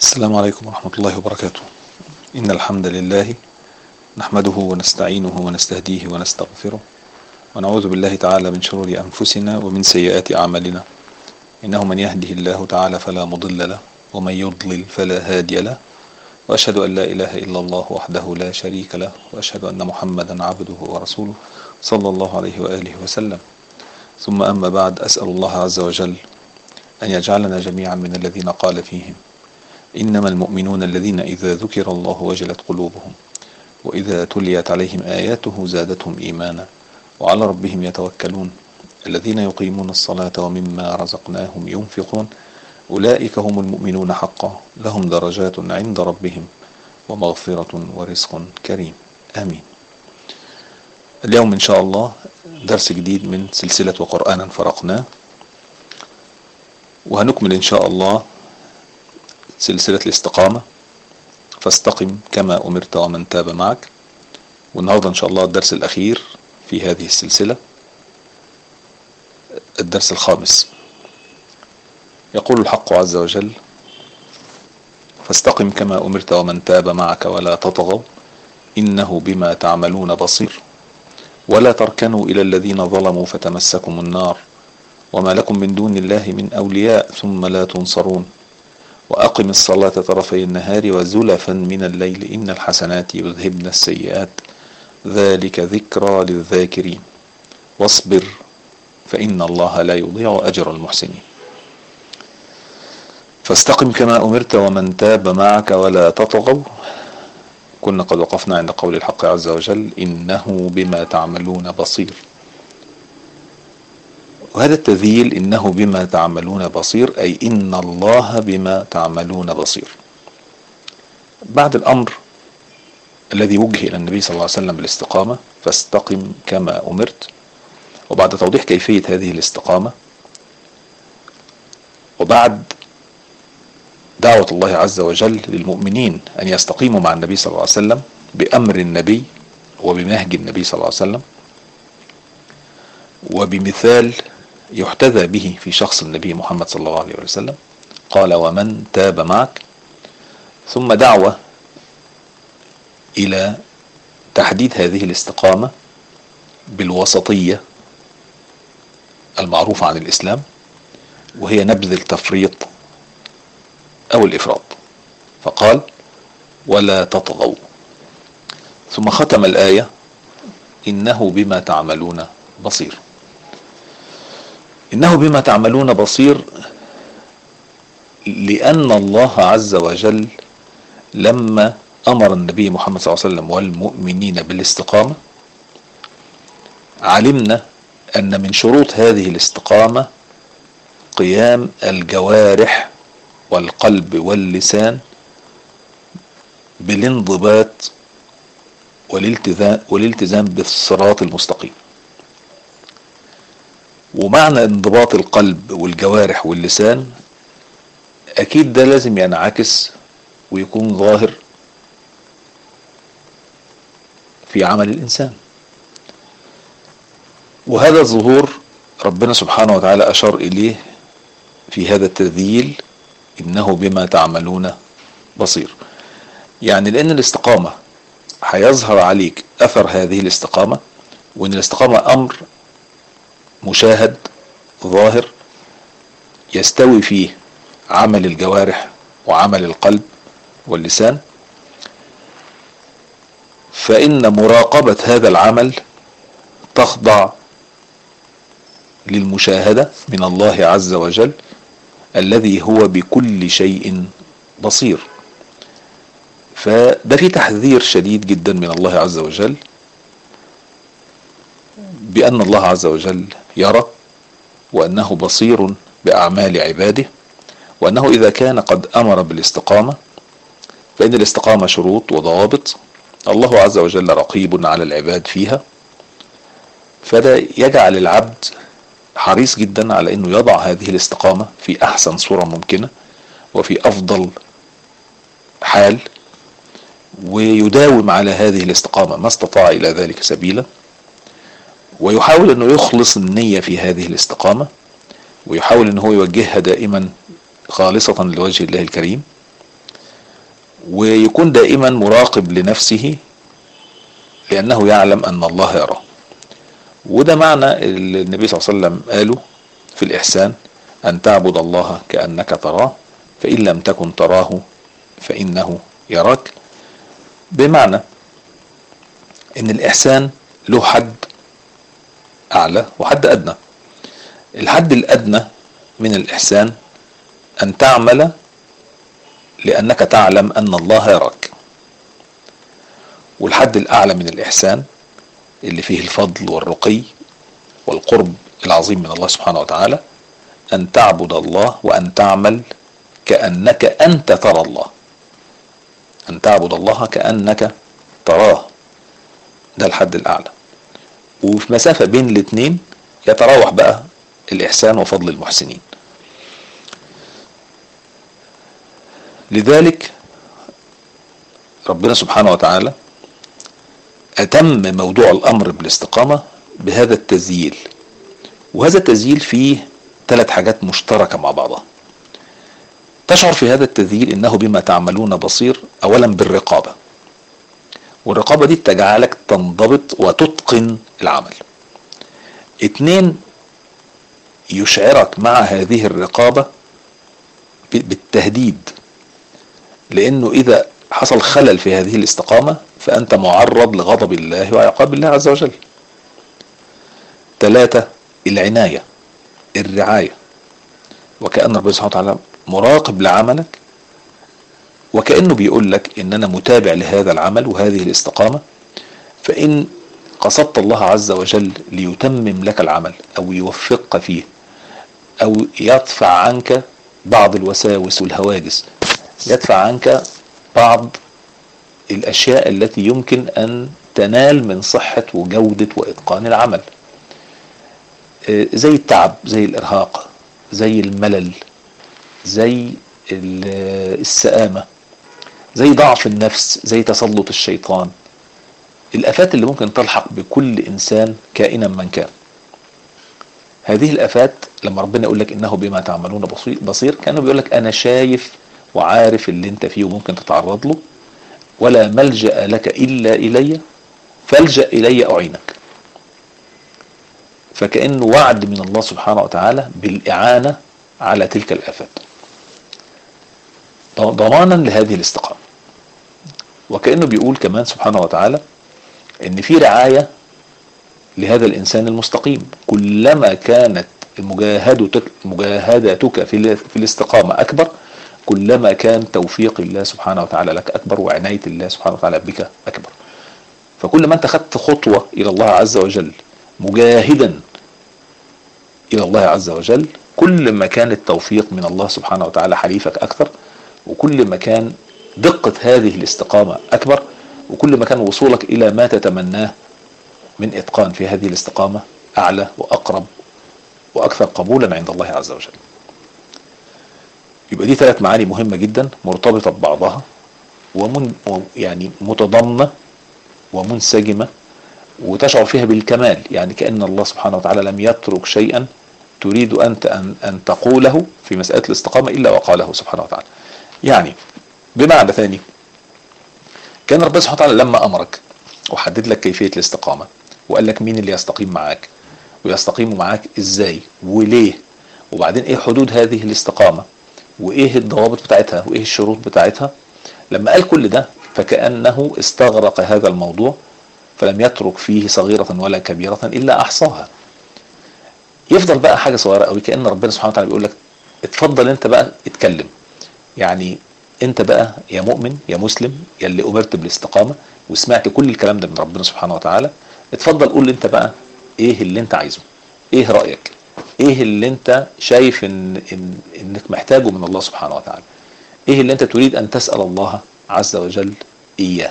السلام عليكم ورحمة الله وبركاته. إن الحمد لله نحمده ونستعينه ونستهديه ونستغفره ونعوذ بالله تعالى من شرور أنفسنا ومن سيئات أعمالنا. إنه من يهده الله تعالى فلا مضل له ومن يضلل فلا هادي له، وأشهد أن لا إله إلا الله وحده لا شريك له، وأشهد أن محمدا عبده ورسوله صلى الله عليه وآله وسلم. ثم أما بعد، أسأل الله عز وجل أن يجعلنا جميعا من الذين قال فيهم: إنما المؤمنون الذين إذا ذكر الله وجلت قلوبهم وإذا تليت عليهم آياته زادتهم إيمانا وعلى ربهم يتوكلون الذين يقيمون الصلاة ومما رزقناهم ينفقون أولئك هم المؤمنون حقا لهم درجات عند ربهم ومغفرة ورزق كريم. آمين. اليوم إن شاء الله درس جديد من سلسلة وقرآنا فرقناه، وهنكمل إن شاء الله سلسلة الاستقامة، فاستقم كما أمرت ومن تاب معك. والنهاردة إن شاء الله الدرس الأخير في هذه السلسلة، الدرس الخامس. يقول الحق عز وجل: فاستقم كما أمرت ومن تاب معك ولا تطغوا إنه بما تعملون بصير ولا تركنوا إلى الذين ظلموا فتمسكم النار وما لكم من دون الله من أولياء ثم لا تنصرون وأقم الصلاة طرفي النهار وزلفا من الليل إن الحسنات يذهبن السيئات ذلك ذكرى للذاكرين واصبر فإن الله لا يضيع أجر المحسنين. فاستقم كما أمرت ومن تاب معك ولا تطغوا. كنا قد وقفنا عند قول الحق عز وجل: إنه بما تعملون بصير. وهذا التذييل إنه بما تعملون بصير أي إن الله بما تعملون بصير، بعد الأمر الذي وجه إلى النبي صلى الله عليه وسلم بالاستقامة: فاستقم كما أمرت، وبعد توضيح كيفية هذه الاستقامة، وبعد دعوة الله عز وجل للمؤمنين أن يستقيموا مع النبي صلى الله عليه وسلم بأمر النبي وبنهج النبي صلى الله عليه وسلم وبمثال يحتذى به في شخص النبي محمد صلى الله عليه وسلم، قال: ومن تاب معك. ثم دعوة إلى تحديد هذه الاستقامة بالوسطية المعروفة عن الإسلام، وهي نبذ التفريط أو الإفراط، فقال: ولا تطغوا. ثم ختم الآية: إنه بما تعملون بصير. إنه بما تعملون بصير لأن الله عز وجل لما أمر النبي محمد صلى الله عليه وسلم والمؤمنين بالاستقامة، علمنا أن من شروط هذه الاستقامة قيام الجوارح والقلب واللسان بالانضباط والالتزام بالصراط المستقيم. ومعنى انضباط القلب والجوارح واللسان أكيد ده لازم ينعكس ويكون ظاهر في عمل الإنسان، وهذا الظهور ربنا سبحانه وتعالى أشار إليه في هذا التذييل: إنه بما تعملون بصير. يعني لأن الاستقامة هيظهر عليك أثر هذه الاستقامة، وأن الاستقامة أمر مشاهد ظاهر يستوي فيه عمل الجوارح وعمل القلب واللسان، فإن مراقبة هذا العمل تخضع للمشاهدة من الله عز وجل الذي هو بكل شيء بصير. فده في تحذير شديد جدا من الله عز وجل بأن الله عز وجل يرى، وأنه بصير بأعمال عباده، وأنه إذا كان قد أمر بالاستقامة فإن الاستقامة شروط وضوابط، الله عز وجل رقيب على العباد فيها. فده يجعل العبد حريص جدا على أنه يضع هذه الاستقامة في أحسن صورة ممكنة وفي أفضل حال، ويداوم على هذه الاستقامة ما استطاع إلى ذلك سبيلا، ويحاول أنه يخلص النية في هذه الاستقامة، ويحاول أنه يوجهها دائما خالصة لوجه الله الكريم، ويكون دائما مراقب لنفسه لأنه يعلم أن الله يراه. وده معنى اللي النبي صلى الله عليه وسلم قاله في الإحسان: أن تعبد الله كأنك تراه فإن لم تكن تراه فإنه يراك. بمعنى إن الإحسان له حد أعلى وحد أدنى. الحد الأدنى من الإحسان أن تعمل لأنك تعلم أن الله يراك. والحد الأعلى من الإحسان اللي فيه الفضل والرقي والقرب العظيم من الله سبحانه وتعالى أن تعبد الله وأن تعمل كأنك أنت ترى الله. أن تعبد الله كأنك تراه، ده الحد الأعلى. وفي مسافة بين الاثنين يتراوح بقى الإحسان وفضل المحسنين. لذلك ربنا سبحانه وتعالى أتم موضوع الأمر بالاستقامة بهذا التذييل. وهذا التذييل فيه 3 حاجات مشتركة مع بعضها. تشعر في هذا التذييل إنه بما تعملون بصير. أولا بالرقابة، والرقابة دي تجعلك تنضبط وتتقن العمل. 2 يشعرك مع هذه الرقابة بالتهديد، لأنه إذا حصل خلل في هذه الاستقامة فأنت معرض لغضب الله وعقاب الله عز وجل. 3 العناية، الرعاية، وكأن ربنا سبحانه وتعالى مراقب لعملك، وكأنه بيقول لك إن أنا متابع لهذا العمل وهذه الاستقامة، فإن قصدت الله عز وجل ليتمم لك العمل أو يوفقك فيه أو يدفع عنك بعض الوساوس والهواجس، يدفع عنك بعض الأشياء التي يمكن أن تنال من صحة وجودة وإتقان العمل، زي التعب، زي الإرهاق، زي الملل، زي السآمة، زي ضعف النفس، زي تسلط الشيطان، الآفات اللي ممكن تلحق بكل إنسان كائنا من كان. هذه الآفات لما ربنا يقول لك إنه بما تعملون بصير، كأنه بيقول لك أنا شايف وعارف اللي انت فيه وممكن تتعرض له، ولا ملجأ لك إلا إلي فالجأ إلي أعينك. فكأنه وعد من الله سبحانه وتعالى بالإعانة على تلك الآفات ضمانا لهذه الاستقامة. وكأنه بيقول كمان سبحانه وتعالى إن في رعاية لهذا الإنسان المستقيم. كلما كانت مجاهدتك في الاستقامة أكبر، كلما كان توفيق الله سبحانه وتعالى لك أكبر وعناية الله سبحانه وتعالى بك أكبر. فكل ما أنت خدت خطوة إلى الله عز وجل مجاهدا إلى الله عز وجل، كل ما كان التوفيق من الله سبحانه وتعالى حليفك أكثر، وكل ما كان دقة هذه الاستقامة أكبر، وكل ما كان وصولك إلى ما تتمناه من إتقان في هذه الاستقامة أعلى وأقرب وأكثر قبولا عند الله عز وجل. يبقى دي 3 معاني مهمة جدا مرتبطة ببعضها يعني متضامنة ومنسجمة، وتشعر فيها بالكمال، يعني كأن الله سبحانه وتعالى لم يترك شيئا تريد أنت أن تقوله في مسألة الاستقامة إلا وقاله سبحانه وتعالى. يعني بمعنى ثاني، كان ربنا سبحانه وتعالى لما أمرك وحدد لك كيفية الاستقامة وقال لك مين اللي يستقيم معاك ويستقيم معاك إزاي وليه، وبعدين إيه حدود هذه الاستقامة وإيه الضوابط بتاعتها وإيه الشروط بتاعتها، لما قال كل ده فكأنه استغرق هذا الموضوع فلم يترك فيه صغيرة ولا كبيرة إلا أحصاها. يفضل بقى حاجة صغيرة قوي، كأن ربنا سبحانه وتعالى بيقول لك اتفضل انت بقى اتكلم. يعني انت بقى يا مؤمن يا مسلم يا اللي أمرت بالاستقامة وسمعت كل الكلام ده من ربنا سبحانه وتعالى، اتفضل قول انت بقى ايه اللي انت عايزه، ايه رأيك، ايه اللي انت شايف انك محتاجه من الله سبحانه وتعالى، ايه اللي انت تريد ان تسأل الله عز وجل اياه.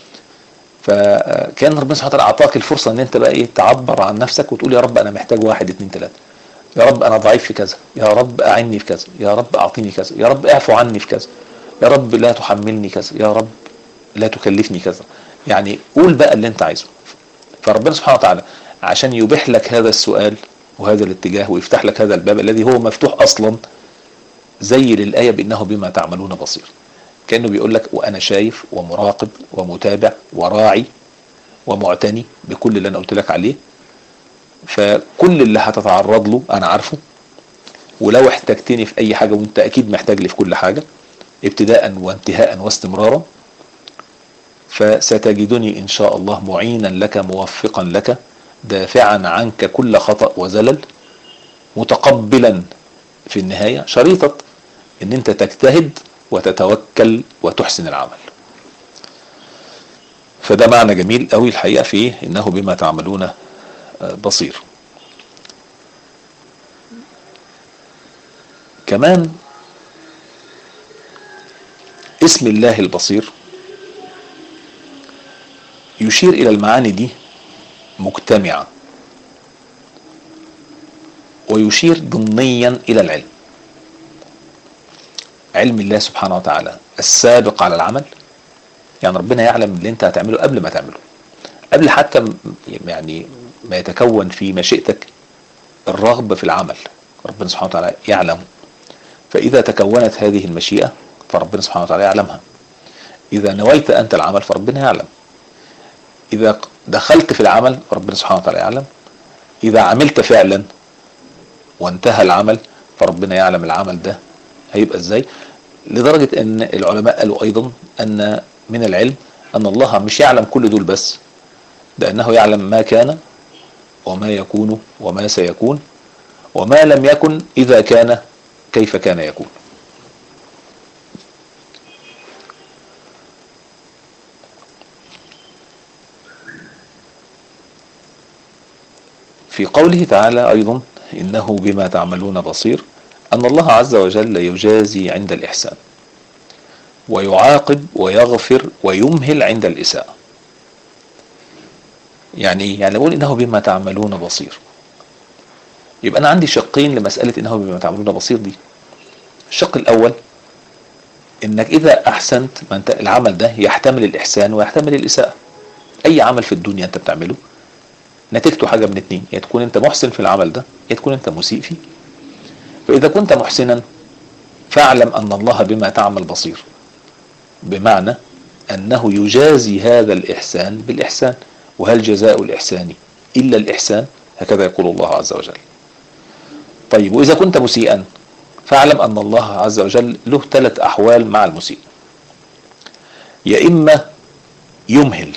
فكان ربنا سبحانه وتعالى اعطاك الفرصة ان انت بقى ايه تعبر عن نفسك وتقول يا رب انا محتاج 1 2 3، يا رب انا ضعيف في كذا، يا رب اعني في كذا، يا رب اعطيني كذا، يا رب اعفو عني في كذا، يا رب لا تحملني كذا، يا رب لا تكلفني كذا. يعني قول بقى اللي انت عايزه. فربنا سبحانه وتعالى عشان يبيح لك هذا السؤال وهذا الاتجاه ويفتح لك هذا الباب الذي هو مفتوح اصلا، زي للآية بانه بما تعملون بصير. كأنه بيقول لك وأنا شايف ومراقب ومتابع وراعي ومعتني بكل اللي أنا قلت لك عليه. فكل اللي هتتعرض له أنا عارفه، ولو احتجتني في أي حاجة، وأنت أكيد محتاج لي في كل حاجة ابتداء وانتهاء واستمرارا، فستجدني إن شاء الله معينا لك موفقا لك، دافعا عنك كل خطأ وزلل، متقبلا في النهاية شريطة ان انت تجتهد وتتوكل وتحسن العمل. فده معنى جميل قوي الحقيقة فيه انه بما تعملون بصير. كمان اسم الله البصير يشير الى المعاني دي مجتمعة، ويشير ضمنيا الى العلم، علم الله سبحانه وتعالى السابق على العمل. يعني ربنا يعلم اللي انت هتعمله قبل ما تعمله، قبل حتى يعني ما يتكون في مشيئتك الرغبة في العمل، ربنا سبحانه وتعالى يعلم. فإذا تكونت هذه المشيئة فربنا سبحانه وتعالى يعلمها. إذا نويت أنت العمل فربنا يعلم. إذا دخلت في العمل فربنا سبحانه وتعالى يعلم. إذا عملت فعلا وانتهى العمل فربنا يعلم العمل ده هيبقى ازاي. لدرجة ان العلماء قالوا ايضا ان من العلم ان الله مش يعلم كل دول بس، لانه يعلم ما كان وما يكون وما سيكون وما لم يكن اذا كان كيف كان يكون. في قوله تعالى ايضا انه بما تعملون بصير، أن الله عز وجل يجازي عند الإحسان، ويعاقب ويغفر ويمهل عند الإساءة. يعني نقول إنه بما تعملون بصير، يبقى أنا عندي شقين لمسألة إنه بما تعملون بصير دي. الشق الأول إنك إذا أحسنت، ما أنت العمل ده يحتمل الإحسان ويحتمل الإساءة. أي عمل في الدنيا أنت بتعمله نتيجته حاجة من اتنين، يا تكون أنت محسن في العمل ده يا تكون أنت مسيء فيه. فإذا كنت محسنا فاعلم أن الله بما تعمل بصير، بمعنى أنه يجازي هذا الإحسان بالإحسان. وهل جزاء الإحسان إلا الإحسان؟ هكذا يقول الله عز وجل. طيب وإذا كنت مسيئا فاعلم أن الله عز وجل له 3 أحوال مع المسيء. يا إما يمهل،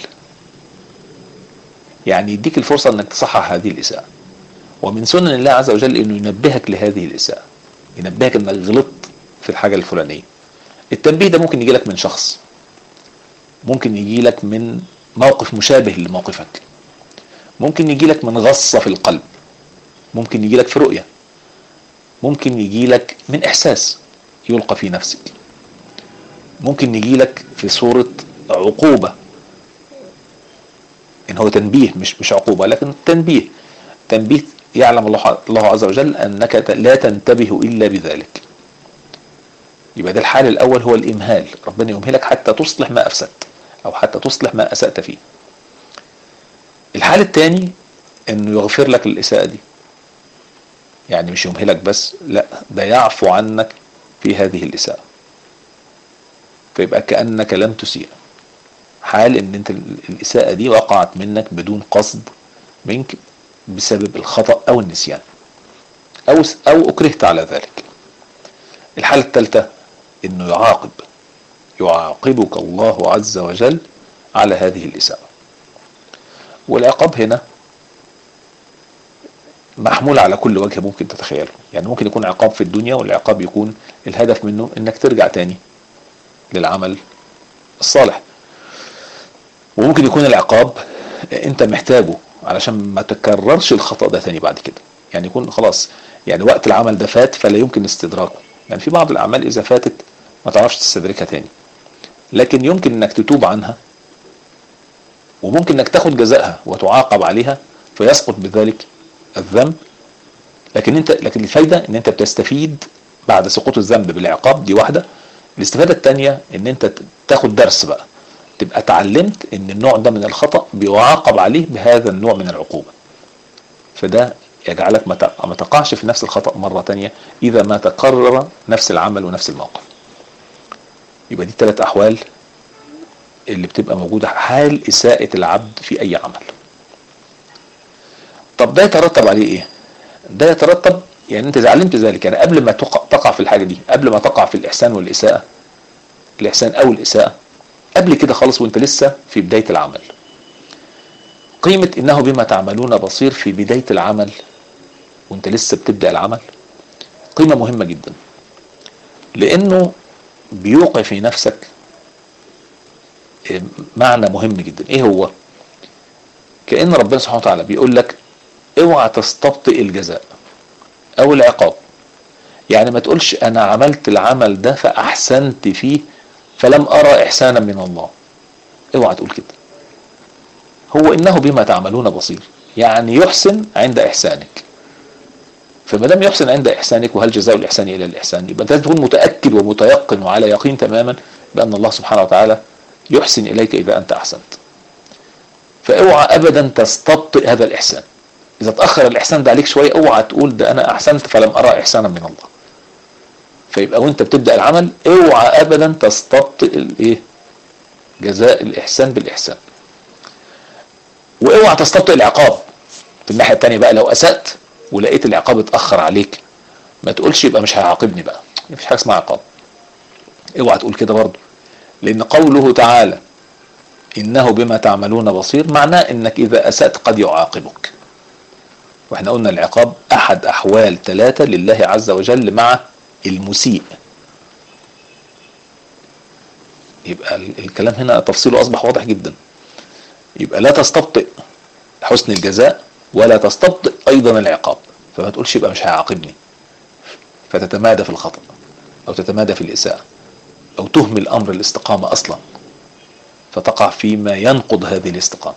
يعني يديك الفرصة أنك تصحح هذه الإساءة، ومن سنن الله عز وجل أنه ينبهك لهذه الإساءة، ينبهك أنك غلطت في الحاجة الفلانية. التنبيه ده ممكن يجي لك من شخص، ممكن يجي لك من موقف مشابه لموقفك، ممكن يجي لك من غصة في القلب، ممكن يجي لك في رؤية، ممكن يجي لك من إحساس يلقى في نفسك، ممكن يجي لك في صورة عقوبة، إن هو تنبيه مش عقوبة لكن تنبيه يعلم الله عز وجل أنك لا تنتبه إلا بذلك. يبقى ده الحال الأول هو الإمهال، ربنا يمهلك حتى تصلح ما أفسدت أو حتى تصلح ما أسأت فيه. الحال الثاني إنه يغفر لك الإساءة دي، يعني مش يمهلك بس، لا ده يعفو عنك في هذه الإساءة، فيبقى كأنك لم تسيء. حال إن أنت الإساءة دي وقعت منك بدون قصد منك بسبب الخطأ أو النسيان أو أكرهت على ذلك. الحالة الثالثة إنه يعاقبك الله عز وجل على هذه الإساءة. والعقاب هنا محمول على كل وجه ممكن تتخيله. يعني ممكن يكون عقاب في الدنيا، والعقاب يكون الهدف منه إنك ترجع تاني للعمل الصالح. وممكن يكون العقاب أنت محتاجه علشان ما تكررش الخطأ ده تاني بعد كده. يعني يكون خلاص يعني وقت العمل ده فات فلا يمكن استدراكه. يعني في بعض الأعمال إذا فاتت ما تعرفش تستدركها تاني، لكن يمكن انك تتوب عنها، وممكن انك تاخد جزائها وتعاقب عليها فيسقط بذلك الذنب. لكن الفايدة ان انت بتستفيد بعد سقوط الذنب بالعقاب، دي واحدة. الاستفادة الثانية ان انت تاخد درس بقى، تبقى اتعلمت ان النوع ده من الخطأ بيعاقب عليه بهذا النوع من العقوبة، فده يجعلك ما تقعش في نفس الخطأ مرة تانية إذا ما تكرر نفس العمل ونفس الموقف. يبقى دي 3 احوال اللي بتبقى موجودة حال اساءة العبد في اي عمل. طب ده يترتب عليه ايه؟ ده يترتب يعني انت علمت ذلك، يعني قبل ما تقع في الحاجة دي، قبل ما تقع في الاحسان والاساءة، الاحسان او الاساءة، قبل كده خالص وانت لسه في بداية العمل، قيمة انه بما تعملون بصير في بداية العمل وانت لسه بتبدأ العمل قيمة مهمة جدا، لانه بيوقع في نفسك معنى مهم جدا. ايه هو؟ كأن ربنا سبحانه وتعالى بيقول لك اوعى تستبطئ الجزاء او العقاب. يعني ما تقولش انا عملت العمل ده فاحسنت فيه فلم ارى احسانا من الله، اوعى تقول كده. هو انه بما تعملون بصير، يعني يحسن عند احسانك. فما دام يحسن عند احسانك، وهل جزاء الاحسان الا الاحسان، يبقى انت لازم تكون متاكد ومتيقن وعلى يقين تماما بان الله سبحانه وتعالى يحسن اليك اذا انت احسنت. فاوعى ابدا تستبطئ هذا الاحسان. اذا تاخر الاحسان ده عليك شويه، اوعى تقول ده انا احسنت فلم ارى احسانا من الله. فيبقى وانت بتبدا العمل اوعى ابدا تستبطئ الايه؟ جزاء الاحسان بالاحسان. واوعى تستبطئ العقاب. في الناحيه الثانيه بقى، لو اسات ولقيت العقاب اتاخر عليك، ما تقولش يبقى مش هيعاقبني بقى، مفيش حاجه اسمها عقاب. اوعى تقول كده برضه، لان قوله تعالى انه بما تعملون بصير معناه انك اذا اسأت قد يعاقبك. واحنا قلنا العقاب احد احوال 3 لله عز وجل مع المسيء. يبقى الكلام هنا تفصيله اصبح واضح جدا. يبقى لا تستبطئ حسن الجزاء ولا تستبطئ ايضا العقاب. فما تقولش يبقى مش هيعاقبني فتتمادى في الخطأ او تتمادى في الاساءة او تهمل امر الاستقامة اصلا فتقع فيما ينقض هذه الاستقامة.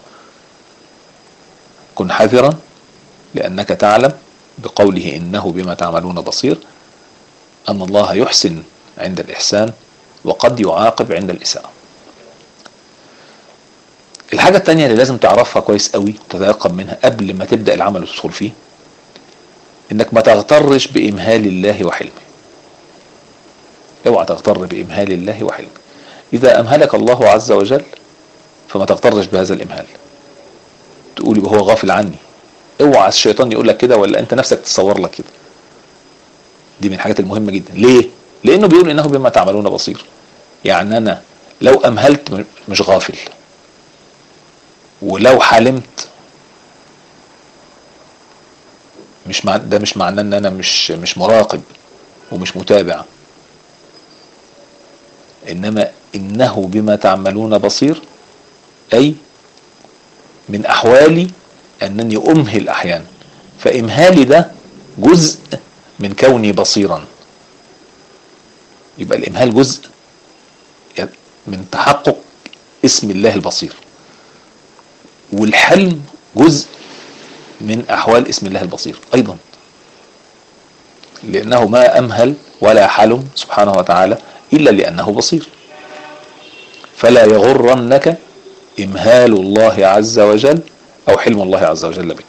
كن حذرا، لأنك تعلم بقوله إنه بما تعملون بصير أن الله يحسن عند الإحسان وقد يعاقب عند الإساءة. الحاجة الثانية اللي لازم تعرفها كويس قوي تتيقن منها قبل ما تبدأ العمل وتدخل فيه، إنك ما تغترش بإمهال الله وحلمه. اوعى تغتر بإمهال الله وحلمه. إذا أمهلك الله عز وجل فما تغترش بهذا الإمهال، تقول يبقى هو غافل عني. اوعى الشيطان يقول لك كده ولا انت نفسك تتصور لك كده. دي من الحاجات المهمة جدا. ليه؟ لانه بيقول انه بما تعملون بصير. يعني انا لو امهلت مش غافل، ولو حلمت ده مش معناه ان انا مش مراقب ومش متابع. انما انه بما تعملون بصير اي من احوالي انني امهل احيانا، فامهالي ده جزء من كوني بصيرا. يبقى الامهال جزء من تحقق اسم الله البصير، والحلم جزء من احوال اسم الله البصير ايضا، لانه ما امهل ولا حلم سبحانه وتعالى الا لانه بصير. فلا يغرنك امهال الله عز وجل او حلم الله عز وجل بك.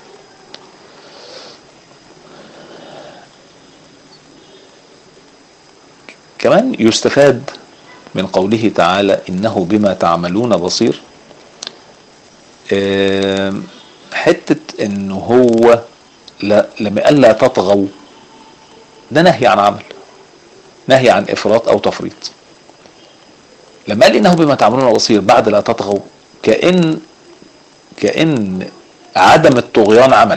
كمان يستفاد من قوله تعالى انه بما تعملون بصير حتة انه هو لما قال لا تطغوا، ده نهي عن عمل، نهي عن افراط او تفريط. لما قال انه بما تعملون بصير بعد لا تطغوا، كأن عدم الطغيان عمل.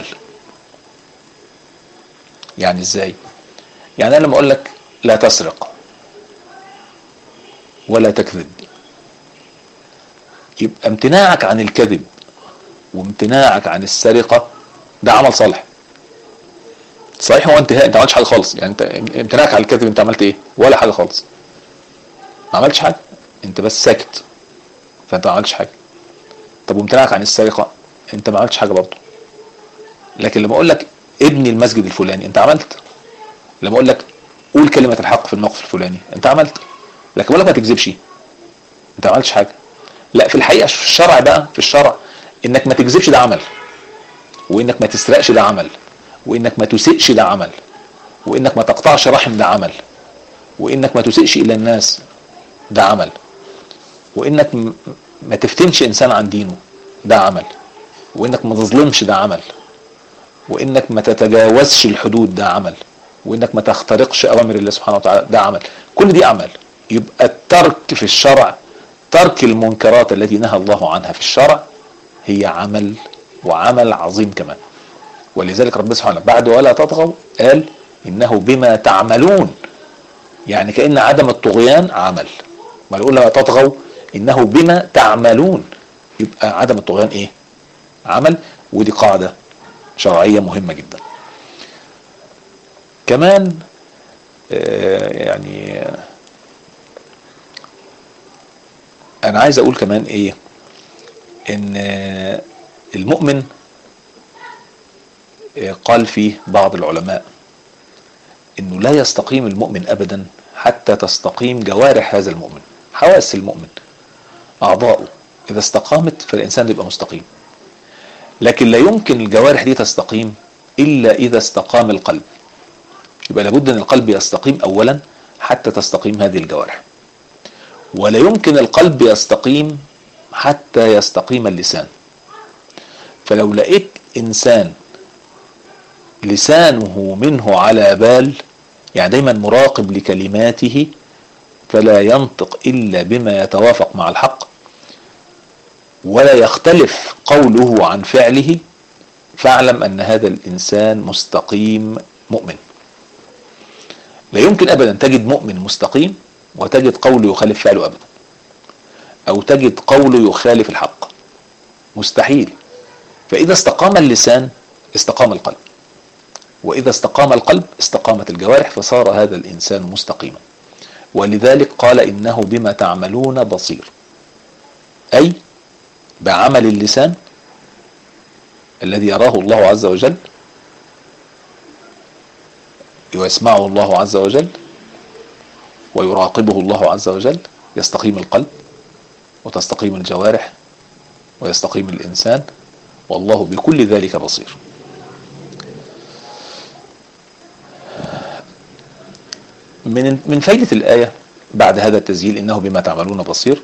يعني ازاي؟ يعني انا لما اقول لك لا تسرق ولا تكذب، يبقى امتناعك عن الكذب وامتناعك عن السرقة ده عمل صالح. صحيح هو انتهاء، انت ما عملتش حاجة خالص. يعني انت امتناعك عن الكذب انت عملت ايه؟ ولا حاجة خالص، ما عملتش حاجة، انت بس ساكت، فانت ما عملتش حاجة. طب وامتناعك عن السرقة انت ما عملتش حاجة برضه. لكن لما اقول لك ابني المسجد الفلاني انت عملت. لما اقول لك قول كلمة الحق في الموقف الفلاني انت عملت. لكن اقول لك ما تكذبش انت ما عملتش حاجة. لا، في الحقيقة في الشرع بقى، في الشرع انك ما تكذبش ده عمل، وانك ما تسرقش ده عمل، وانك ما تسيئش ده عمل، وانك ما تقطعش رحم ده عمل، وانك ما تسيئش الى الناس ده عمل. وانك ما تفتنش انسان عن دينه ده عمل. وانك ما تظلمش ده عمل. وانك ما تتجاوزش الحدود ده عمل. وانك ما تخترقش اوامر الله سبحانه وتعالى ده عمل. كل دي اعمال. يبقى الترك في الشرع، ترك المنكرات التي نهى الله عنها في الشرع، هي عمل، وعمل عظيم كمان. ولذلك ربنا سبحانه بعد ولا تطغوا قال انه بما تعملون، يعني كأن عدم الطغيان عمل. ما نقول لا تطغوا انه بما تعملون، يبقى عدم الطغيان ايه؟ عمل. ودي قاعدة شرعية مهمة جدا. كمان يعني انا عايز اقول كمان ايه، ان المؤمن قال فيه بعض العلماء انه لا يستقيم المؤمن ابدا حتى تستقيم جوارح هذا المؤمن، حواس المؤمن، اعضاؤه. اذا استقامت فالانسان يبقى مستقيم. لكن لا يمكن الجوارح دي تستقيم الا اذا استقام القلب. يبقى لابد ان القلب يستقيم اولا حتى تستقيم هذه الجوارح. ولا يمكن القلب يستقيم حتى يستقيم اللسان. فلو لقيت انسان لسانه منه على بال، يعني دايما مراقب لكلماته، فلا ينطق الا بما يتوافق مع الحق، ولا يختلف قوله عن فعله، فاعلم ان هذا الانسان مستقيم مؤمن. لا يمكن ابدا تجد مؤمن مستقيم وتجد قوله يخالف فعله ابدا، او تجد قوله يخالف الحق، مستحيل. فاذا استقام اللسان استقام القلب، واذا استقام القلب استقامت الجوارح، فصار هذا الانسان مستقيما. ولذلك قال انه بما تعملون بصير، اي بعمل اللسان الذي يراه الله عز وجل ويسمعه الله عز وجل ويراقبه الله عز وجل، يستقيم القلب وتستقيم الجوارح ويستقيم الإنسان، والله بكل ذلك بصير. من فائدة الآية بعد هذا التسجيل إنه بما تعملون بصير،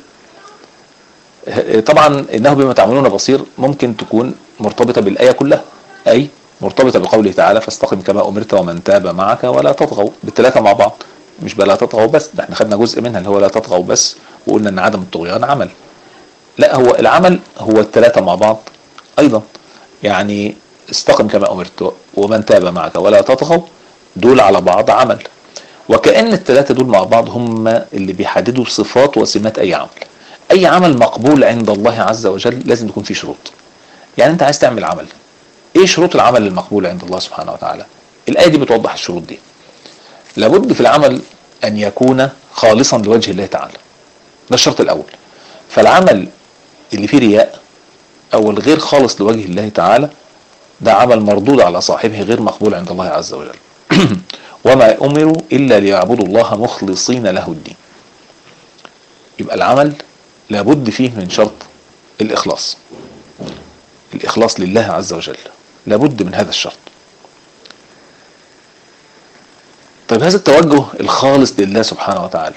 طبعا إنه بما تعملون بصير ممكن تكون مرتبطة بالآية كلها، أي مرتبطة بقوله تعالى فاستقم كما أمرت ومن تاب معك ولا تطغوا، بالثلاثة مع بعض. مش بلا تطغوا بس، ده احنا خدنا جزء منها اللي هو لا تطغوا بس، وقلنا ان عدم الطغيان عمل. لا، هو العمل هو الثلاثة مع بعض ايضا. يعني استقم كما أمرت ومن تاب معك ولا تطغوا، دول على بعض عمل. وكأن الثلاثة دول مع بعض هم اللي بيحددوا صفات وسمات اي عمل. اي عمل مقبول عند الله عز وجل لازم يكون فيه شروط. يعني انت عايز تعمل عمل، ايه شروط العمل المقبول عند الله سبحانه وتعالى؟ الآية دي بتوضح الشروط دي. لابد في العمل ان يكون خالصا لوجه الله تعالى، ده الشرط الاول. فالعمل اللي فيه رياء او الغير خالص لوجه الله تعالى ده عمل مردود على صاحبه، غير مقبول عند الله عز وجل. وما امروا الا ليعبدوا الله مخلصين له الدين. يبقى العمل لابد فيه من شرط الاخلاص، الاخلاص لله عز وجل، لابد من هذا الشرط. طيب هذا التوجه الخالص لله سبحانه وتعالى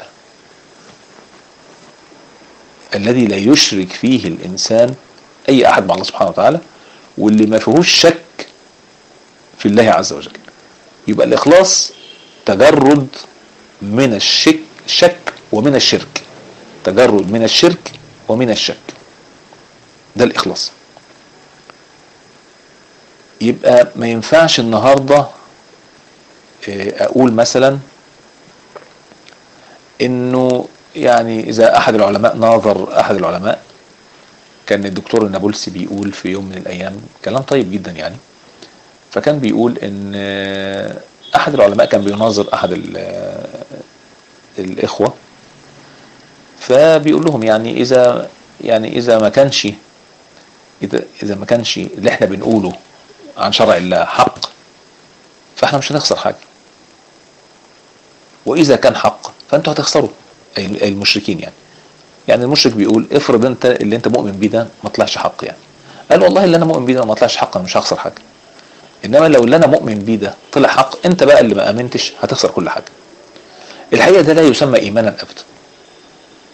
الذي لا يشرك فيه الإنسان أي أحد مع الله سبحانه وتعالى، واللي ما فيهوش شك في الله عز وجل، يبقى الإخلاص تجرد من الشك ومن الشرك، تجرد من الشرك ومن الشك، ده الإخلاص. يبقى ما ينفعش النهارده اقول مثلا انه يعني اذا احد العلماء ناظر احد العلماء، كان الدكتور النابلسي بيقول في يوم من الايام كلام طيب جدا يعني، فكان بيقول ان احد العلماء كان بيناظر احد الاخوة، فبيقول لهم يعني اذا ما كانش اللي احنا بنقوله عن شرع الله حق فاحنا مش هنخسر حاجة، واذا كان حق فانتوا هتخسروا، اي المشركين يعني المشرك بيقول افرض انت اللي انت مؤمن بيه ده ما طلعش حق، يعني قال والله اللي انا مؤمن بيه ده ما طلعش حق انا مش هخسر حاجة، انما لو اللي انا مؤمن بيه ده طلع حق انت بقى اللي ما امنتش هتخسر كل حاجة. الحقيقة ده لا يسمى ايمانا ابدا،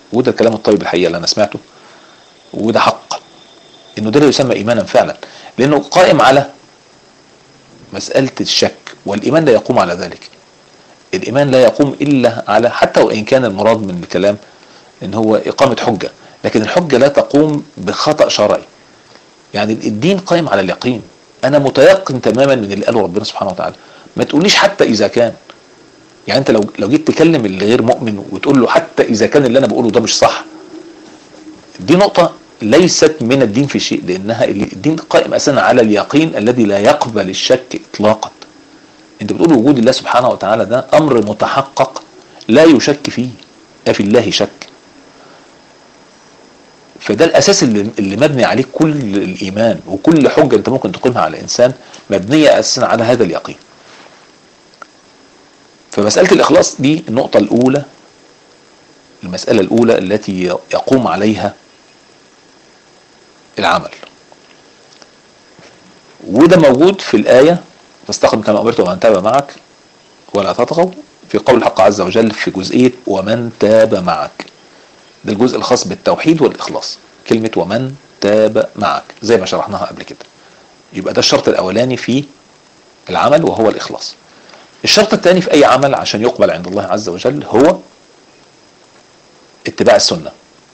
وده الكلام الطيب الحقيقة اللي انا سمعته، وده حق، انه ده لا يسمى ايمانا فعلا، لانه قائم على مسألة الشك، والايمان لا يقوم على ذلك. الايمان لا يقوم الا على، حتى وان كان المراد من الكلام ان هو اقامة حجة، لكن الحجة لا تقوم بخطأ شرعي. يعني الدين قائم على اليقين، انا متيقن تماما من اللي قاله ربنا سبحانه وتعالى. ما تقوليش حتى اذا كان، يعني انت لو جيت تكلم اللي غير مؤمن وتقول له حتى اذا كان اللي انا بقوله ده مش صح، دي نقطة ليست من الدين في شيء، لانها الدين قائم اساسا على اليقين الذي لا يقبل الشك اطلاقا. انت بتقول وجود الله سبحانه وتعالى ده امر متحقق لا يشك فيه، افي الله شك. فده الاساس اللي مبني عليه كل الايمان، وكل حجة انت ممكن تقيمها على انسان مبنية اساسا على هذا اليقين. فمسألة الاخلاص دي النقطة الاولى، المسألة الاولى التي يقوم عليها العمل، وده موجود في الآية فاستقم كما أمرت ومن تاب معك ولا تطغوا، في قول الحق عز وجل في جزئية ومن تاب معك. ده الجزء الخاص بالتوحيد والإخلاص، كلمة ومن تاب معك زي ما شرحناها قبل كده. يبقى ده الشرط الأولاني في العمل وهو الإخلاص. الشرط الثاني في أي عمل عشان يقبل عند الله عز وجل هو اتباع السنة،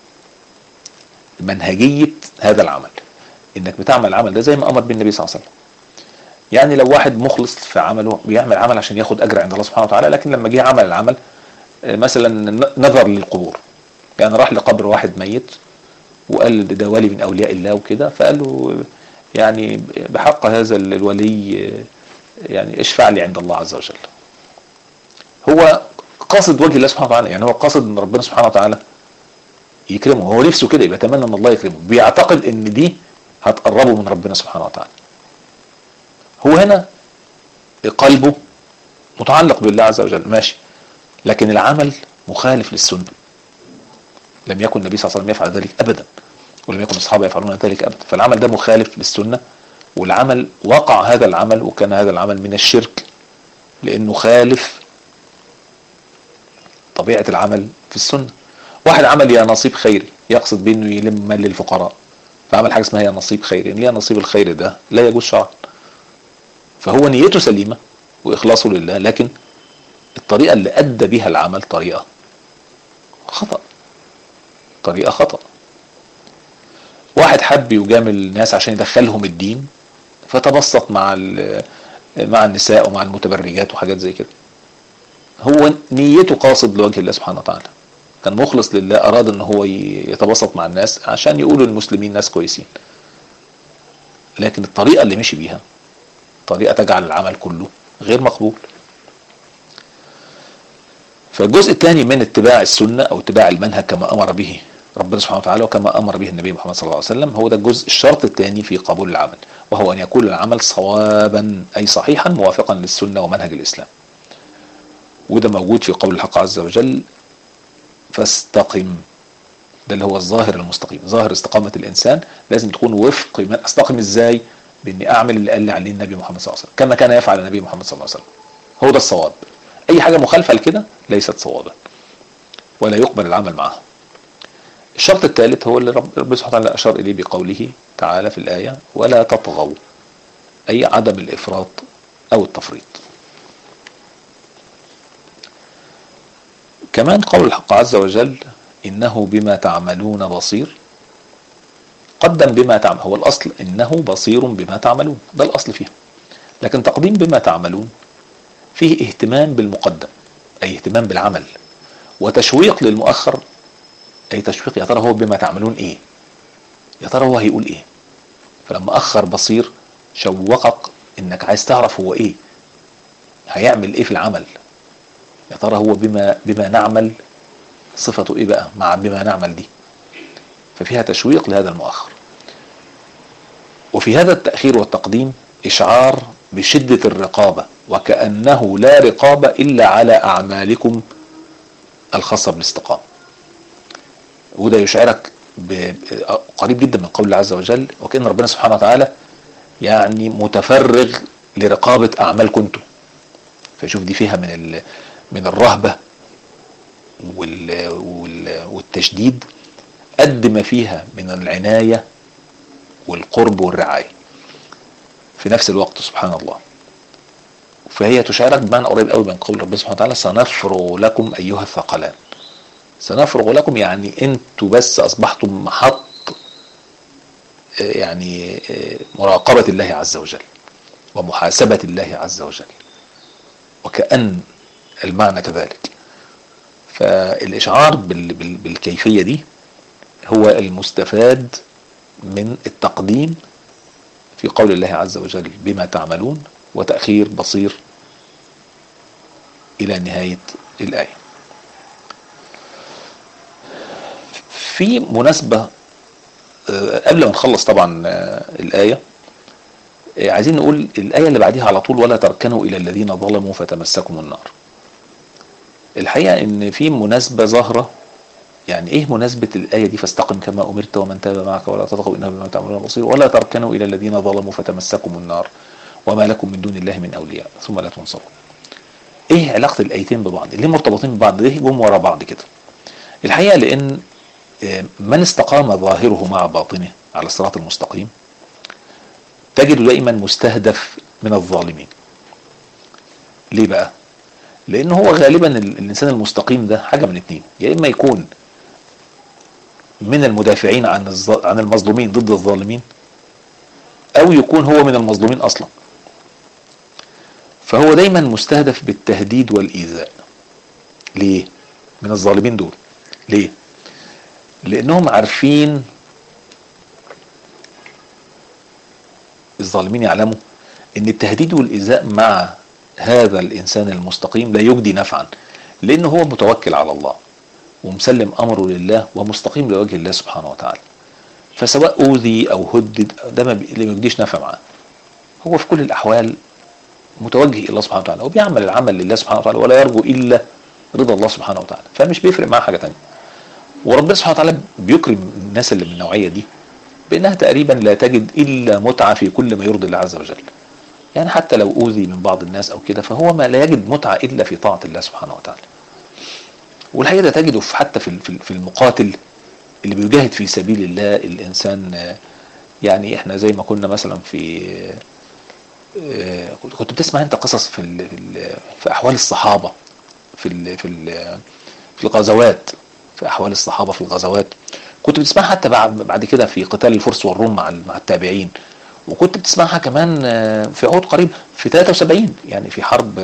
منهجية هذا العمل، انك بتعمل العمل ده زي ما امر بالنبي صلى الله عليه وسلم. يعني لو واحد مخلص في عمله بيعمل عمل عشان ياخد اجر عند الله سبحانه وتعالى، لكن لما جه عمل العمل مثلا نظر للقبور، يعني راح لقبر واحد ميت وقال ده ولي من اولياء الله وكده، فقال له يعني بحق هذا الولي يعني اشفع لي عند الله عز وجل. هو قاصد وجه الله سبحانه وتعالى، يعني هو قاصد ان ربنا سبحانه وتعالى يكرمه، هو نفسه كده، يبقى يتمنى ان الله يكرمه، بيعتقد ان دي هتقربه من ربنا سبحانه وتعالى. هو هنا قلبه متعلق بالله عز وجل ماشي، لكن العمل مخالف للسنة. لم يكن النبي صلى الله عليه وسلم يفعل ذلك ابدا، ولم يكن الصحابة يفعلون ذلك ابدا، فالعمل ده مخالف للسنة، والعمل وقع هذا العمل وكان هذا العمل من الشرك، لانه خالف طبيعة العمل في السنة. واحد عمل يا نصيب خيري، يقصد بانه يلم مال للفقراء، فعمل حاجة اسمها يا نصيب خيري، ليه نصيب الخير ده لا يجوز شرعا. فهو نيته سليمة واخلاصه لله، لكن الطريقة اللي ادى بها العمل طريقة خطأ، طريقة خطأ. واحد حب يجامل الناس عشان يدخلهم الدين، فتبسط مع النساء ومع المتبرجات وحاجات زي كده. هو نيته قاصد لوجه الله سبحانه وتعالى، كان مخلص لله، اراد ان هو يتبسط مع الناس عشان يقولوا المسلمين ناس كويسين، لكن الطريقة اللي مشي بيها طريقة تجعل العمل كله غير مقبول. فالجزء الثاني من اتباع السنة او اتباع المنهج كما امر به ربنا سبحانه وتعالى وكما امر به النبي محمد صلى الله عليه وسلم، هو ده الجزء الشرط الثاني في قبول العمل، وهو ان يكون العمل صوابا اي صحيحا موافقا للسنة ومنهج الاسلام. وده موجود في قول الحق عز وجل فاستقم، ده اللي هو الظاهر المستقيم، ظاهر استقامة الانسان لازم تكون وفق من استقم ازاي، باني اعمل اللي قال لي عليه النبي محمد صلى الله عليه وسلم كما كان يفعل النبي محمد صلى الله عليه وسلم، هو ده الصواب. اي حاجة مخالفة لكده ليست صوابا ولا يقبل العمل معها. الشرط الثالث هو اللي ربنا سبحانه وتعالى اشار اليه بقوله تعالى في الايه ولا تطغوا، اي عدم الافراط او التفريط. كمان قول الحق عز وجل انه بما تعملون بصير، قدم بما تعمل، هو الاصل انه بصير بما تعملون، ده الاصل فيها، لكن تقديم بما تعملون فيه اهتمام بالمقدم اي اهتمام بالعمل، وتشويق للمؤخر اي تشويق، يا ترى هو بما تعملون ايه، يا ترى هو هيقول ايه. فلما اخر بصير شوقك انك عايز تعرف هو ايه، هيعمل ايه في العمل، يا ترى هو بما نعمل صفته ايه بقى مع بما نعمل دي، ففيها تشويق لهذا المؤخر. وفي هذا التأخير والتقديم إشعار بشدة الرقابة، وكأنه لا رقابة إلا على أعمالكم الخاصة بالاستقامة. وده يشعرك قريب جدا من قول الله عز وجل وكأن ربنا سبحانه وتعالى يعني متفرغ لرقابة أعمالكم انتم. فشوف دي فيها من الرهبة والتشديد قد ما فيها من العناية والقرب والرعاية في نفس الوقت سبحان الله. فهي تشارك بمعنى قريب قوي من قول ربنا سبحانه وتعالى سنفرغ لكم أيها الثقلان. سنفرغ لكم يعني انتوا بس أصبحتم محط يعني مراقبة الله عز وجل ومحاسبة الله عز وجل، وكأن المعنى كذلك. فالإشعار بالكيفية دي هو المستفاد من التقديم في قول الله عز وجل بما تعملون، وتأخير بصير إلى نهاية الآية. في مناسبة قبل ما نخلص طبعا الآية، عايزين نقول الآية اللي بعديها على طول ولا تركنوا إلى الذين ظلموا فتمسكم النار. الحقيقة إن في مناسبة ظاهرة. يعني إيه مناسبة الآية دي؟ فاستقم كما أمرت ومن تاب معك ولا تطغوا إنه بما تعملون بصير، ولا تركنوا إلى الذين ظلموا فتمسكم النار وما لكم من دون الله من أولياء ثم لا تنصرون. إيه علاقة الآيتين ببعض؟ ليه مرتبطين ببعض؟ ليه جم ورا بعض كده؟ الحقيقة لأن من استقام ظاهره مع باطنه على الصراط المستقيم تجد دائما مستهدف من الظالمين. ليه بقى؟ لأن هو غالبا الإنسان المستقيم ده حاجة من اتنين، يا إما يكون من المدافعين عن المظلومين ضد الظالمين، أو يكون هو من المظلومين أصلا. فهو دايما مستهدف بالتهديد والإيذاء. ليه؟ من الظالمين دول. ليه؟ لأنهم عارفين، الظالمين يعلموا ان التهديد والإيذاء مع هذا الإنسان المستقيم لا يجدي نفعا، لأنه هو متوكل على الله ومسلم أمره لله ومستقيم لوجه الله سبحانه وتعالى. فسواء أوذي أو هدد ده ما يجديش نفع معاه. هو في كل الأحوال متوجه إلى الله سبحانه وتعالى وبيعمل العمل لله سبحانه وتعالى ولا يرجو إلا رضا الله سبحانه وتعالى، فمش بيفرق معاه حاجة تانية. وربنا سبحانه وتعالى بيكرم الناس اللي من النوعية دي بأنها تقريبا لا تجد إلا متعة في كل ما يرضي الله عز وجل. يعني حتى لو أوذي من بعض الناس أو كده فهو ما لا يجد متعة إلا في طاعة الله سبحانه وتعالى. والحقيقة ده تجده حتى في المقاتل اللي بيجاهد في سبيل الله الإنسان. يعني إحنا زي ما كنا مثلا كنت بتسمع أنت قصص في أحوال الصحابة في الغزوات، في أحوال الصحابة في الغزوات كنت بتسمعها حتى بعد كده في قتال الفرس والروم مع التابعين، وكنت بتسمعها كمان في عهد قريب في 73 يعني في حرب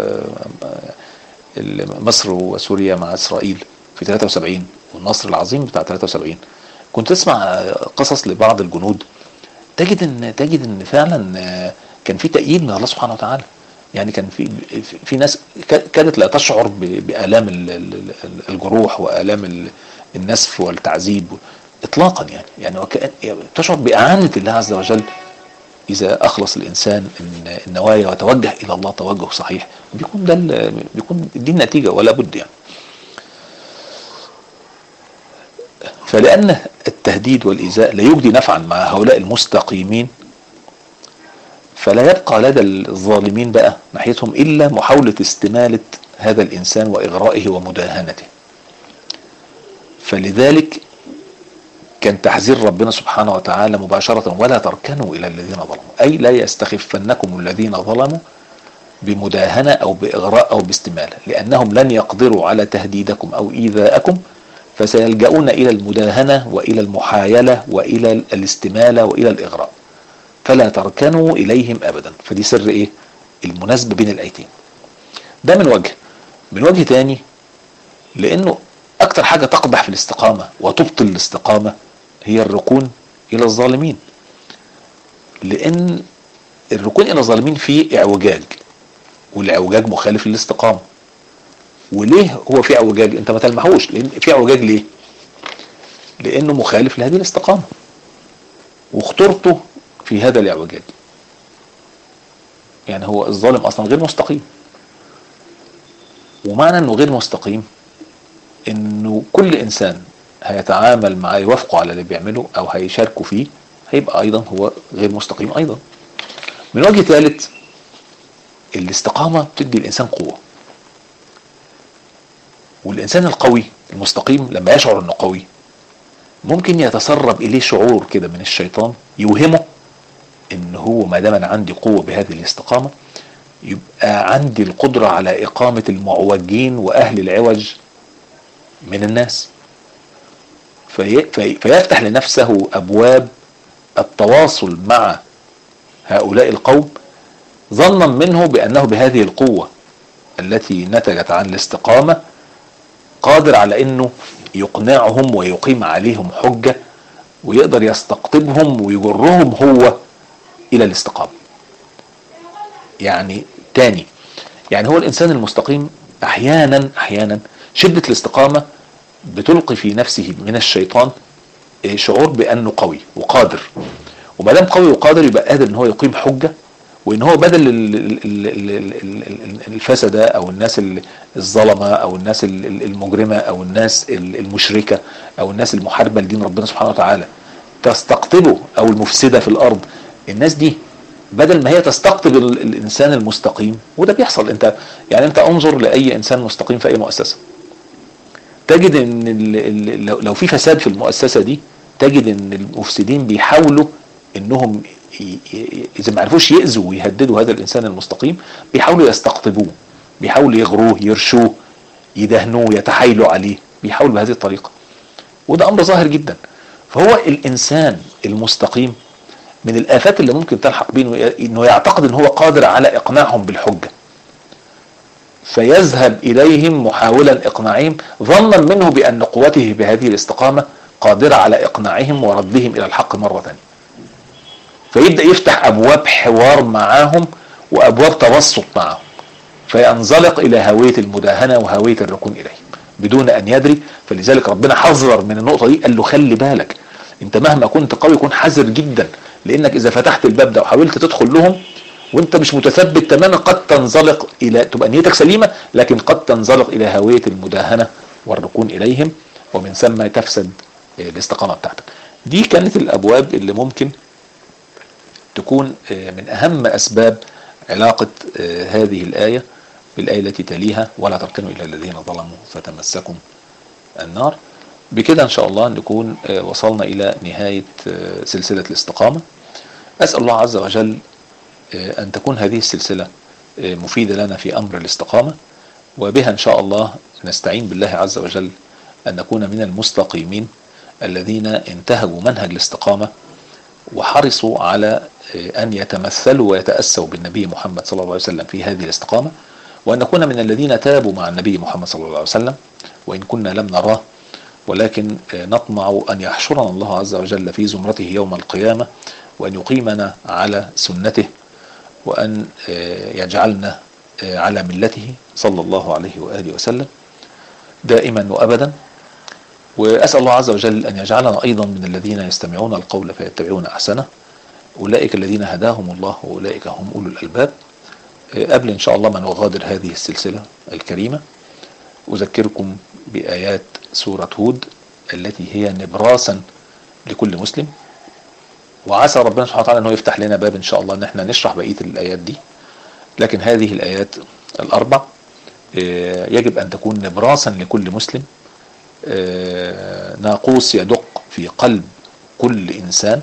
مصر وسوريا مع إسرائيل في 73 والنصر العظيم بتاع 73. كنت تسمع قصص لبعض الجنود تجد ان فعلا كان في تأييد من الله سبحانه وتعالى. يعني كان في ناس كانت لا تشعر بآلام الجروح وآلام النسف والتعذيب اطلاقا، يعني تشعر بإعانة الله عز وجل إذا أخلص الإنسان النوايا وتوجه إلى الله توجه صحيح، بيكون دي النتيجة ولا بد يعني. فلأن التهديد والإيذاء لا يجدي نفعا مع هؤلاء المستقيمين، فلا يبقى لدى الظالمين بقى ناحيتهم إلا محاولة استمالة هذا الإنسان وإغرائه ومداهنته. فلذلك كان تحذير ربنا سبحانه وتعالى مباشرة ولا تركنوا إلى الذين ظلموا، أي لا يستخفنكم الذين ظلموا بمداهنة أو بإغراء أو باستمالة، لأنهم لن يقدروا على تهديدكم أو إيذاءكم فسيلجؤون إلى المداهنة وإلى المحايلة وإلى الاستمالة وإلى الإغراء، فلا تركنوا إليهم أبدا. فدي سر إيه؟ المناسبة بين الآيتين. ده من وجه تاني، لأنه أكتر حاجة تقدح في الاستقامة وتبطل الاستقامة هي الركون إلى الظالمين، لأن الركون إلى الظالمين فيه اعوجاج، والاعوجاج مخالف للاستقامة. وليه هو في اعوجاج؟ انت ما تلمحوش. لان في اعوجاج ليه؟ لانه مخالف لهذه الاستقامة وخطورته في هذا الاعوجاج. يعني هو الظالم اصلا غير مستقيم، ومعنى انه غير مستقيم انه كل انسان هيتعامل معاه يوافقه على اللي بيعمله او هيشاركه فيه هيبقى ايضا هو غير مستقيم ايضا. من وجه ثالث، الاستقامة بتدي الانسان قوة، والإنسان القوي المستقيم لما يشعر أنه قوي ممكن يتسرب إليه شعور كده من الشيطان يوهمه إن هو ما دام أنا عندي قوة بهذه الاستقامة يبقى عندي القدرة على إقامة المعوجين وأهل العوج من الناس، فيفتح لنفسه أبواب التواصل مع هؤلاء القوم ظنا منه بأنه بهذه القوة التي نتجت عن الاستقامة قادر على أنه يقنعهم ويقيم عليهم حجة ويقدر يستقطبهم ويجرهم هو إلى الاستقامة. يعني تاني، يعني هو الإنسان المستقيم أحيانا شدة الاستقامة بتلقي في نفسه من الشيطان شعور بأنه قوي وقادر، وما دام قوي وقادر يبقى قادر ان هو يقيم حجة، وان هو بدل الفسدة او الناس الظلمة او الناس المجرمة او الناس المشركة او الناس المحاربة لدين ربنا سبحانه وتعالى تستقطبه، او المفسدة في الارض، الناس دي بدل ما هي تستقطب الانسان المستقيم، وده بيحصل. انت انظر لاي انسان مستقيم في اي مؤسسة تجد ان لو في فساد في المؤسسة دي تجد ان المفسدين بيحاولوا انهم اذا ما عرفوش يأذوا ويهددوا هذا الانسان المستقيم بيحاولوا يستقطبوه، بيحاولوا يغروه يرشوه يدهنوه يتحايلوا عليه، بيحاولوا بهذه الطريقة، وده امر ظاهر جدا. فهو الانسان المستقيم من الآفات اللي ممكن تلحق بيه انه يعتقد ان هو قادر على اقناعهم بالحجة، فيذهب اليهم محاولا اقناعهم ظنا منه بان قوته بهذه الاستقامة قادرة على اقناعهم وردهم الى الحق مرة ثانية، فيبدأ يفتح ابواب حوار معاهم وابواب توسط معاهم، فينزلق الى هوية المداهنة وهوية الركون اليهم بدون ان يدري. فلذلك ربنا حذر من النقطة دي، قال له خلي بالك انت مهما كنت قوي كن حذر جدا، لانك اذا فتحت الباب ده وحاولت تدخل لهم وانت مش متثبت تماما قد تنزلق الى، تبقى نيتك سليمة لكن قد تنزلق الى هوية المداهنة والركون اليهم، ومن ثم تفسد الاستقامة بتاعتك. دي كانت الابواب اللي ممكن تكون من اهم اسباب علاقة هذه الآية بالآية التي تليها ولا تركنوا الى الذين ظلموا فتمسكم النار. بكده ان شاء الله نكون وصلنا الى نهاية سلسلة الاستقامة. اسأل الله عز وجل ان تكون هذه السلسلة مفيدة لنا في امر الاستقامة، وبها ان شاء الله نستعين بالله عز وجل ان نكون من المستقيمين الذين انتهجوا منهج الاستقامة وحرصوا على ان يتمثلوا ويتأسوا بالنبي محمد صلى الله عليه وسلم في هذه الاستقامة، وان نكون من الذين تابوا مع النبي محمد صلى الله عليه وسلم وان كنا لم نراه، ولكن نطمع ان يحشرنا الله عز وجل في زمرته يوم القيامة، وان يقيمنا على سنته، وأن يجعلنا على ملته صلى الله عليه وآله وسلم دائما وأبدا. وأسأل الله عز وجل أن يجعلنا أيضا من الذين يستمعون القول فيتبعون أحسنه، أولئك الذين هداهم الله وأولئك هم أولو الألباب. قبل إن شاء الله ما نغادر هذه السلسلة الكريمة أذكركم بآيات سورة هود التي هي نبراسا لكل مسلم، وعسى ربنا سبحانه وتعالى أنه يفتح لنا باب إن شاء الله أن احنا نشرح بقية الآيات دي، لكن هذه الآيات الأربع يجب أن تكون نبراسا لكل مسلم، ناقوس يدق في قلب كل إنسان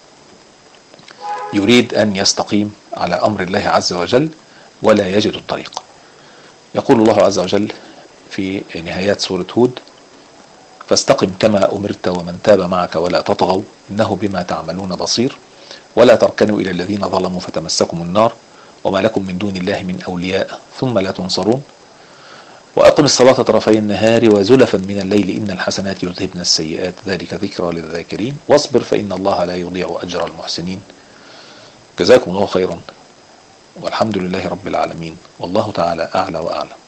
يريد أن يستقيم على أمر الله عز وجل ولا يجد الطريق. يقول الله عز وجل في نهايات سورة هود: فاستقم كما أمرت ومن تاب معك ولا تطغوا إنه بما تعملون بصير ولا تركنوا إلى الذين ظلموا فتمسكم النار وما لكم من دون الله من أولياء ثم لا تنصرون وأقم الصلاة طرفي النهار وزلفا من الليل إن الحسنات يذهبن السيئات ذلك ذكرى للذاكرين واصبر فإن الله لا يضيع أجر المحسنين. جزاكم الله خيرا والحمد لله رب العالمين، والله تعالى أعلى وأعلم.